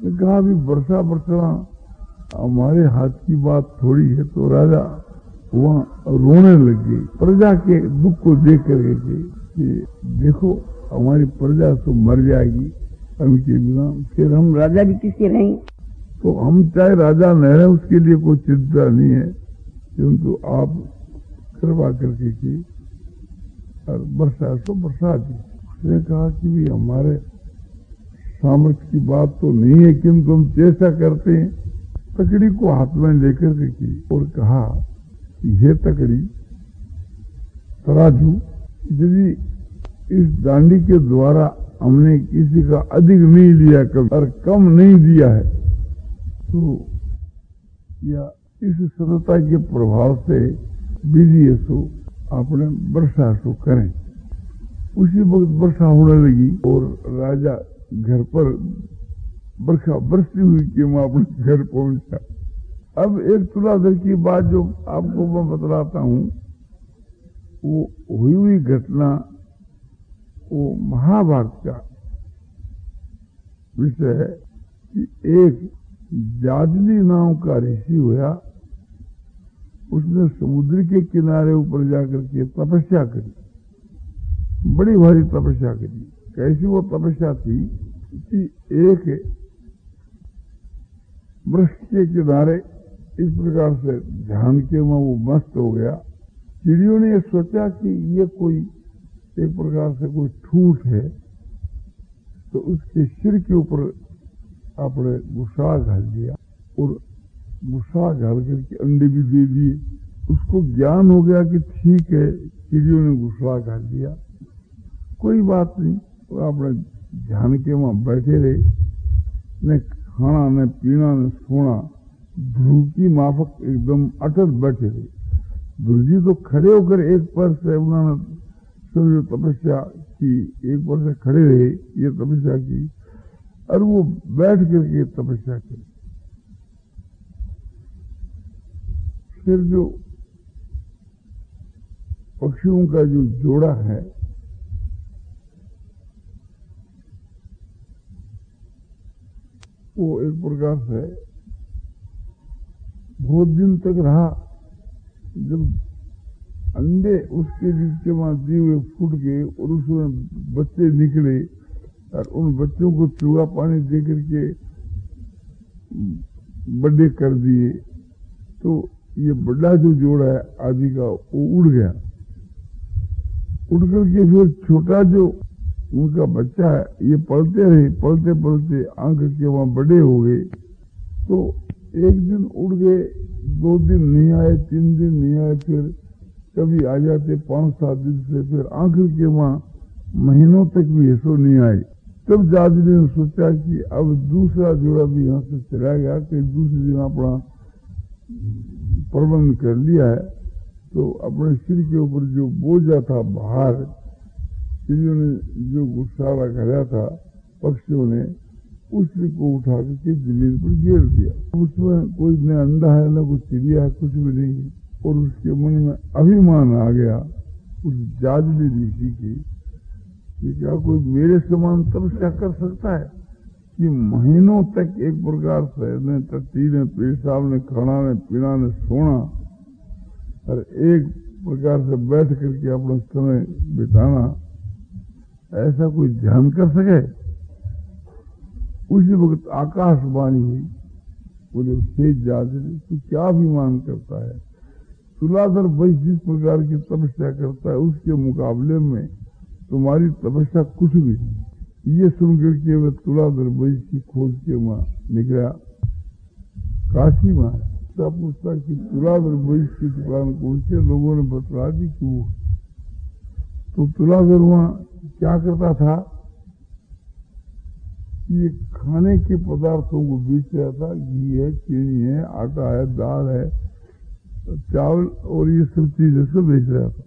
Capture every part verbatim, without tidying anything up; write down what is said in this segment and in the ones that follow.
ने कहा अभी वर्षा बरसना हमारे हाथ की बात थोड़ी है। तो राजा वहाँ रोने लग गई प्रजा के दुख को देख करके कि देखो हमारी प्रजा तो मर जाएगी उनके बिना, फिर हम राजा भी किसके रहेंगे। तो हम चाहे राजा न रहे उसके लिए कोई चिंता नहीं है, किंतु आप कृपा करके की और वर्षा तो बरसा दी। उसने कहा कि भी हमारे सामर्थ्य की बात तो नहीं है, किंतु हम चेष्टा करते हैं। तकड़ी को हाथ में लेकर के की और कहा कि ये तकड़ी तराजू, यदि इस दांडी के द्वारा हमने किसी का अधिक नहीं लिया कभी और कम नहीं दिया है, तो या इस सतता के प्रभाव से विधि सो अपने वर्षा सो करें। उसी वक्त वर्षा होने लगी और राजा घर पर वर्षा बरसती हुई कि मैं अपने घर पहुंचा। अब एक तुलाधर की बात जो आपको मैं बतलाता हूं, वो हुई हुई घटना वो महाभारत का विषय है कि एक जाजली नाम का ऋषि हुआ, उसने समुद्र के किनारे ऊपर जाकर के तपस्या करी, बड़ी भारी तपस्या करी। कैसी वो तपस्या थी कि एक वृक्ष के किनारे इस प्रकार से ध्यान के में वो मस्त हो गया। चिड़ियों ने सोचा कि ये कोई एक प्रकार से कोई ठूठ है, तो उसके सिर के ऊपर आपने गुस्सा घाल दिया और गुस्सा घाल करके अंडे भी दे दिए। उसको ज्ञान हो गया कि ठीक है चिड़ियों ने गुस्सा घाल दिया, कोई बात नहीं। तो आपने ध्यान के वहां बैठे रहे, न खाना न पीना न सोना, ध्रुव की माफक एकदम अटल बैठे रहे। ध्रुव जी तो खड़े होकर एक पर से उन्होंने जो तपस्या की, एक पर से खड़े रहे, ये तपस्या की और वो बैठ करके तपस्या की। फिर जो पक्षियों का जो जोड़ा है वो एक प्रकार से बहुत दिन तक रहा। जब अंडे उसके बीच के वहां दिए हुए फूट गए और उसमें बच्चे निकले और उन बच्चों को चूहा पानी दे करके बड़े कर दिए, तो ये बड़ा जो जोड़ा है आदि का वो उड़ गया। उड़ करके फिर छोटा जो उनका बच्चा है ये पलते रहे, पलते पलते आंख के वहां बड़े हो गए। तो एक दिन उड़ गए, दो दिन नहीं आए, तीन दिन नहीं आए, फिर कभी आ जाते पांच सात दिन से, फिर आखिर के वहां महीनों तक भी ऐसो नहीं आए। तब जाजली ने सोचा कि अब दूसरा जोड़ा भी यहाँ से चला गया, कहीं दूसरे दिन अपना प्रबंध कर लिया है, तो अपने सिर के ऊपर जो बोझा था बाहर, चिड़ियों ने जो गुस्सारा कराया था पक्षियों ने, उसी को उठा करके जमीन पर गिर दिया। उसमें कोई न अंडा है न कोई चिड़िया है, कुछ भी नहीं है। और उसके मन में अभिमान आ गया उस जाजली ऋषि की कि क्या कोई मेरे समान तपस्या कर सकता है कि महीनों तक एक प्रकार से न टट्टी ने पेशाब ने खाना ने पीना ने सोना और एक प्रकार से बैठ करके अपना समय बिताना, ऐसा कोई ध्यान कर सके। उसी वक्त आकाशवाणी हुई, बोले से जाजली तू क्या अभिमान करता है, तुलाधर वैश्य जिस प्रकार की तपस्या करता है उसके मुकाबले में तुम्हारी तपस्या कुछ भी नहीं। ये सुनकर के वह तुलाधर वैश्य की खोज के वहां निकला काशी में। तब पूछता कि तुलाधर वैश्य की दुकान कौन से, लोगों ने बतला दी कि वो। तो तुलाधर वहां क्या करता था, ये खाने के पदार्थों को बेच रहा था। घी है, चीनी है, आटा है, दाल है, चावल और ये सब चीजें सब बेच रहा था।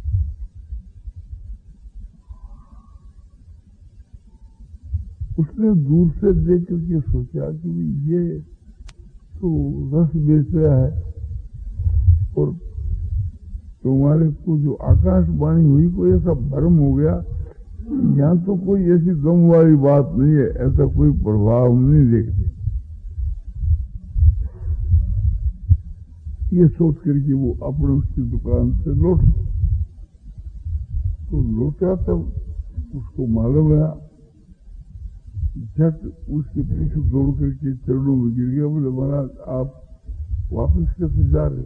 उसने दूर से देख करके सोचा कि ये तो रस बेच रहा है और तुम्हारे को जो आकाशवाणी हुई, कोई ऐसा भ्रम हो गया यहाँ तो कोई ऐसी गम वाली बात नहीं है, ऐसा कोई प्रभाव नहीं देखते। ये सोच करके वो अपने उसकी दुकान से लौट गए। तो लौटा तब उसको मालूम है, झट उसके पीछे दौड़ करके चरणों में गिर गया। बोले महाराज आप वापस कैसे जा रहे?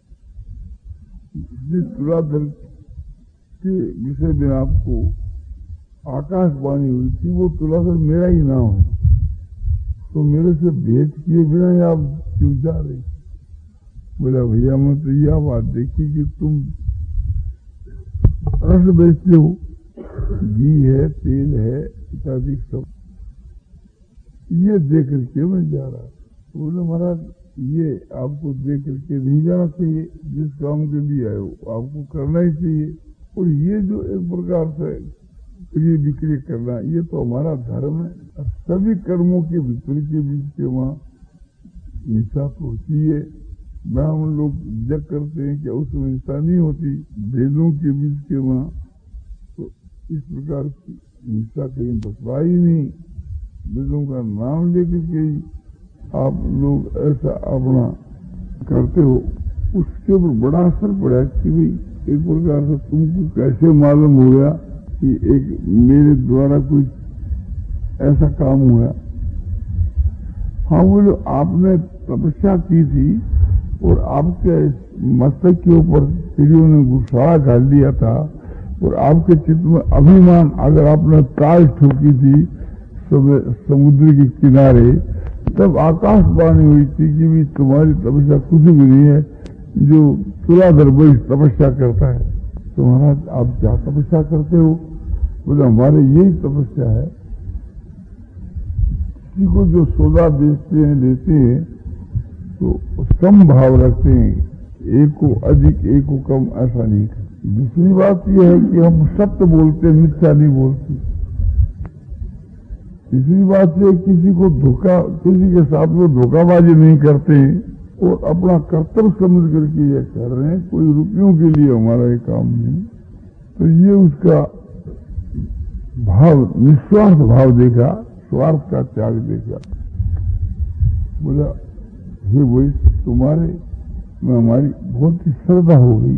जिस तुलाधर के विषय में आपको आकाशवाणी हुई थी वो तुलाधर मेरा ही नाम है, तो मेरे से भेंट किए बिना ही आप क्यों जा रहे? बोला भैया मैं तो यह बात देखी कि तुम रस बेचते हो, घी है, तेल है इत्यादि सब, ये देख करके मैं जा रहा। बोले महाराज ये आपको देख करके नहीं जाना चाहिए, जिस काम के लिए आए हो आपको करना ही चाहिए। और ये जो एक प्रकार से क्रिय विक्रिय करना, ये तो हमारा धर्म है। सभी कर्मों के विपरीत के बीच के वहाँ हिंसा तो होती है। ब्राह्मण लोग जग करते हैं क्या उसमें हिंसा नहीं होती? वेदों के बीच के वहाँ तो इस प्रकार की हिंसा कहीं बतवा ही नहीं। वेदों का नाम लेकर के ही आप लोग ऐसा अपना करते हो, उसके ऊपर बड़ा असर पड़ा कि भाई एक प्रकार से तुमको कैसे मालूम हो गया कि एक मेरे द्वारा कोई ऐसा काम हुआ। हाँ बोलो आपने तपस्या की थी और आपके मस्तक के ऊपर चिड़ियों ने गुस्सा डाल दिया था और आपके चित्त में अभिमान, अगर आपने ताल ठोकी थी समुद्र के किनारे, तब आकाशवाणी हुई थी कि भी तुम्हारी तपस्या कुछ भी नहीं है, जो तुलाधर वही तपस्या करता है। तो महाराज आप क्या तपस्या करते हो? बोले हमारे यही तपस्या है। किसी को जो सौदा बेचते हैं लेते हैं तो सम भाव रखते हैं, एक को अधिक एक को कम ऐसा नहीं करते। दूसरी बात यह है कि हम सत्य बोलते हैं, मिथ्या नहीं बोलते। तीसरी बात यह किसी को धोखा, किसी के साथ में धोखाबाजी नहीं करते और अपना कर्तव्य समझ करके ये कर रहे हैं, कोई रुपयों के लिए हमारा ये काम नहीं। तो ये उसका भाव, निस्वार्थ भाव देखा, स्वार्थ का त्याग देखा। बोला हे वही तुम्हारे में हमारी बहुत ही श्रद्धा हो गई।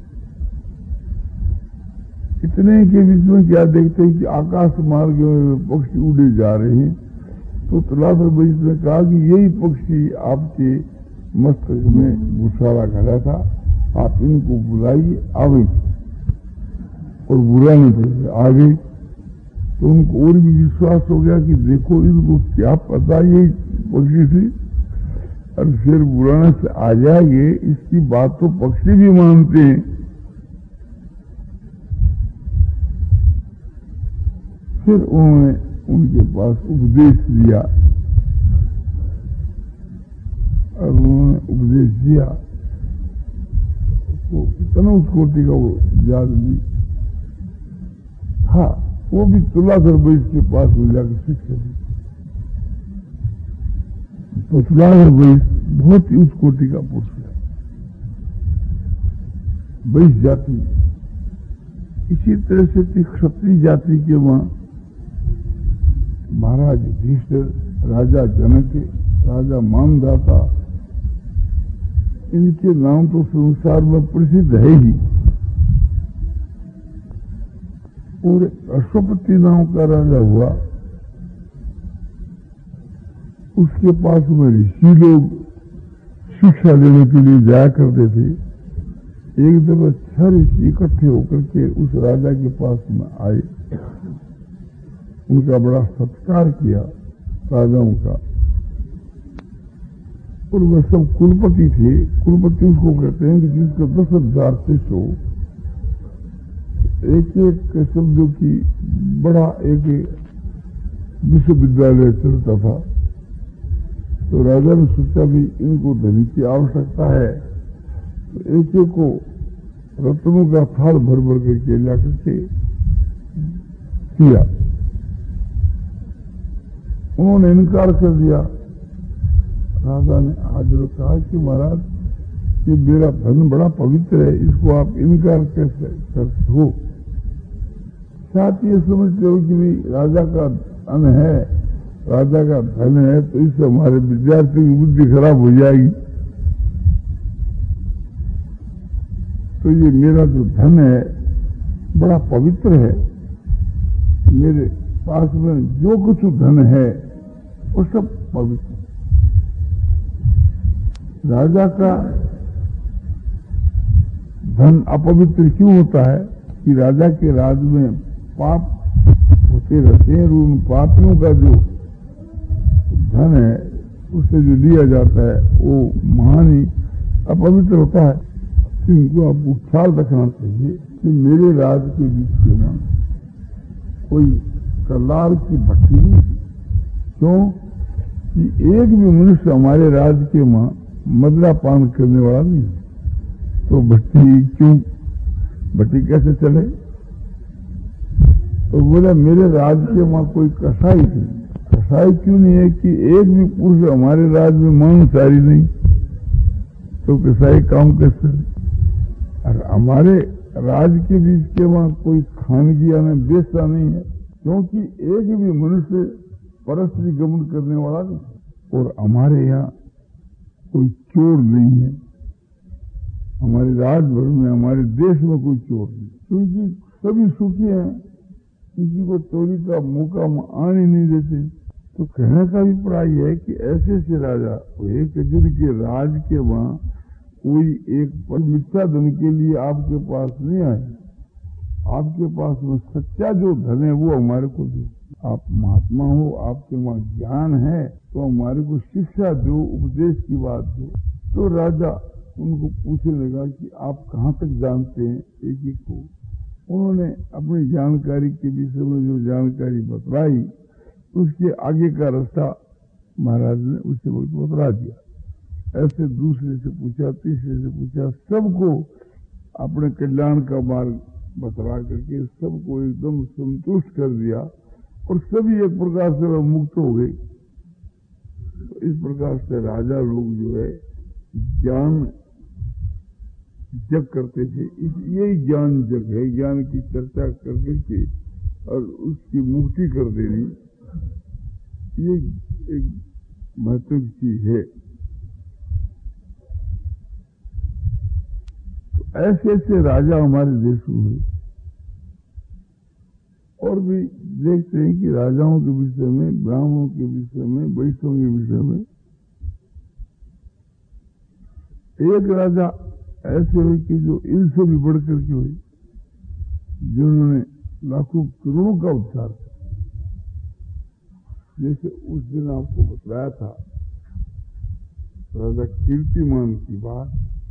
इतने के बीच में क्या देखते हैं कि आकाश मार्ग में पक्षी उड़े जा रहे हैं। तो तुलाधर वैश्य ने कहा कि यही पक्षी आपके मस्तक में गुस्सारा खड़ा था, आप इनको बुलाइए, आवे। और बुलाने पर आ गए तो उनको और भी विश्वास हो गया कि देखो इनको क्या पता यही पक्षी थी, और फिर बुलाने से आ जाएंगे, इसकी बात तो पक्षी भी मानते हैं। फिर उन्होंने उनके पास उपदेश दिया और उन्होंने उपदेश दिया तो इतना उस कोटि का वो याद नहीं। हाँ वो भी तुलाधर वैश्य के पास हो जाकर शिक्षा दी। तो तुलाधर वैश्य बहुत ही उस कोटि का पुरुष है, वैश्य जाति। इसी तरह से थी क्षत्रिय जाति के वहां महाराज युधिष्ठिर, राजा जनक, राजा मानदाता, इनके नाम तो संसार में प्रसिद्ध है ही। और अश्वपति नाम का राजा हुआ, उसके पास में ऋषि लोग शिक्षा लेने के लिए जाया करते थे। एक दफा छह ऋषि इकट्ठे होकर के उस राजा के पास में आए, उनका बड़ा सत्कार किया राजाओं का। और वह सब कुलपति थे। कुलपति उसको कहते हैं कि जिसका दस हजार शिष्य हो, एक एक शब्दों की बड़ा एक विश्वविद्यालय चलता था। तो राजा ने सोचा भी इनको धन की आवश्यकता है, तो एक एक को रत्नों का थाल भर भर करके ला करके किया। उन्होंने इनकार कर दिया। राजा ने हाजिर कहा कि महाराज ये मेरा धन बड़ा पवित्र है, इसको आप इनकार कैसे करते हो? साथ ये समझते हो कि भाई राजा का धन है, राजा का धन है, तो इससे हमारे विद्यार्थी की बुद्धि खराब हो जाएगी। तो ये मेरा जो धन है बड़ा पवित्र है, मेरे पास में जो कुछ धन है वो सब पवित्र। राजा का धन अपवित्र क्यों होता है कि राजा के राज में पाप होते रहते हैं, और उन पापियों का जो धन है उससे जो लिया जाता है वो महान ही अपवित्र होता है। तो इनको आपको ख्याल रखना चाहिए कि मेरे राज के बीच में कोई कलार की भट्टी नहीं, क्यों कि एक भी मनुष्य हमारे राज के मां मदरा पान करने वाला नहीं, तो भट्टी क्यों, भट्टी कैसे चले? तो बोला मेरे राज के मां कोई कसाई नहीं। कसाई क्यों नहीं है कि एक भी पुरुष हमारे राज में मांसाहारी नहीं, तो कसाई काम कैसे? और हमारे राज के बीच के वहां कोई खानगिया में बेचता नहीं है, क्योंकि एक भी मनुष्य परस्त्री गमन करने वाला नहीं, और हमारे यहाँ कोई चोर नहीं है, हमारे राजभर में, हमारे देश में कोई चोर नहीं, क्योंकि सभी सुखी हैं, किसी को चोरी का मौका आने नहीं देते। तो कहने का अभिप्राय है कि ऐसे ऐसे राजा हुए कि जिनके राज के वहां कोई एक मिथ्या धन के लिए आपके पास नहीं आए, आपके पास में सच्चा जो धन है वो हमारे को दो। आप महात्मा हो, आपके वहां ज्ञान है, तो हमारे को शिक्षा दो, उपदेश की बात दो। तो राजा उनको पूछने लगा कि आप कहाँ तक जानते हैं एक एक को। उन्होंने अपनी जानकारी के विषय में जो जानकारी बतलाई, उसके आगे का रास्ता महाराज ने उससे बतला दिया। ऐसे दूसरे से पूछा, तीसरे से पूछा, सबको अपने कल्याण का मार्ग बतला करके सबको एकदम संतुष्ट कर दिया, और सभी एक प्रकार से वह मुक्त हो गए। तो इस प्रकार से राजा लोग जो है ज्ञान जग करते थे। यही ज्ञान जग है, ज्ञान की चर्चा कर करके और उसकी मुक्ति कर देनी, ये एक महत्वपूर्ण चीज है। तो ऐसे ऐसे राजा हमारे देश में हुए, और भी देखते हैं कि राजाओं के विषय में, ब्राह्मणों के विषय में, वैश्यों के विषय में एक राजा ऐसे हुए कि जो इनसे भी बढ़कर के हुए, जिन्होंने लाखों करोड़ों का उद्धार किया। जैसे उस दिन आपको बताया था राजा कीर्तिमान की बात,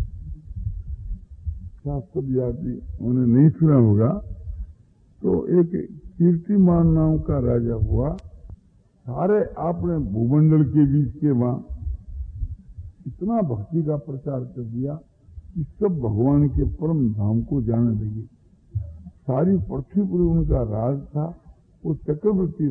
क्या सब यात्री उन्हें नहीं सुना होगा। तो एक कीर्तिमान नाम का राजा हुआ, सारे आपने भूमंडल के बीच के वहां इतना भक्ति का प्रचार कर दिया कि सब भगवान के परम धाम को जाने लगे। सारी पृथ्वी पर उनका राज था, वो चक्रवर्ती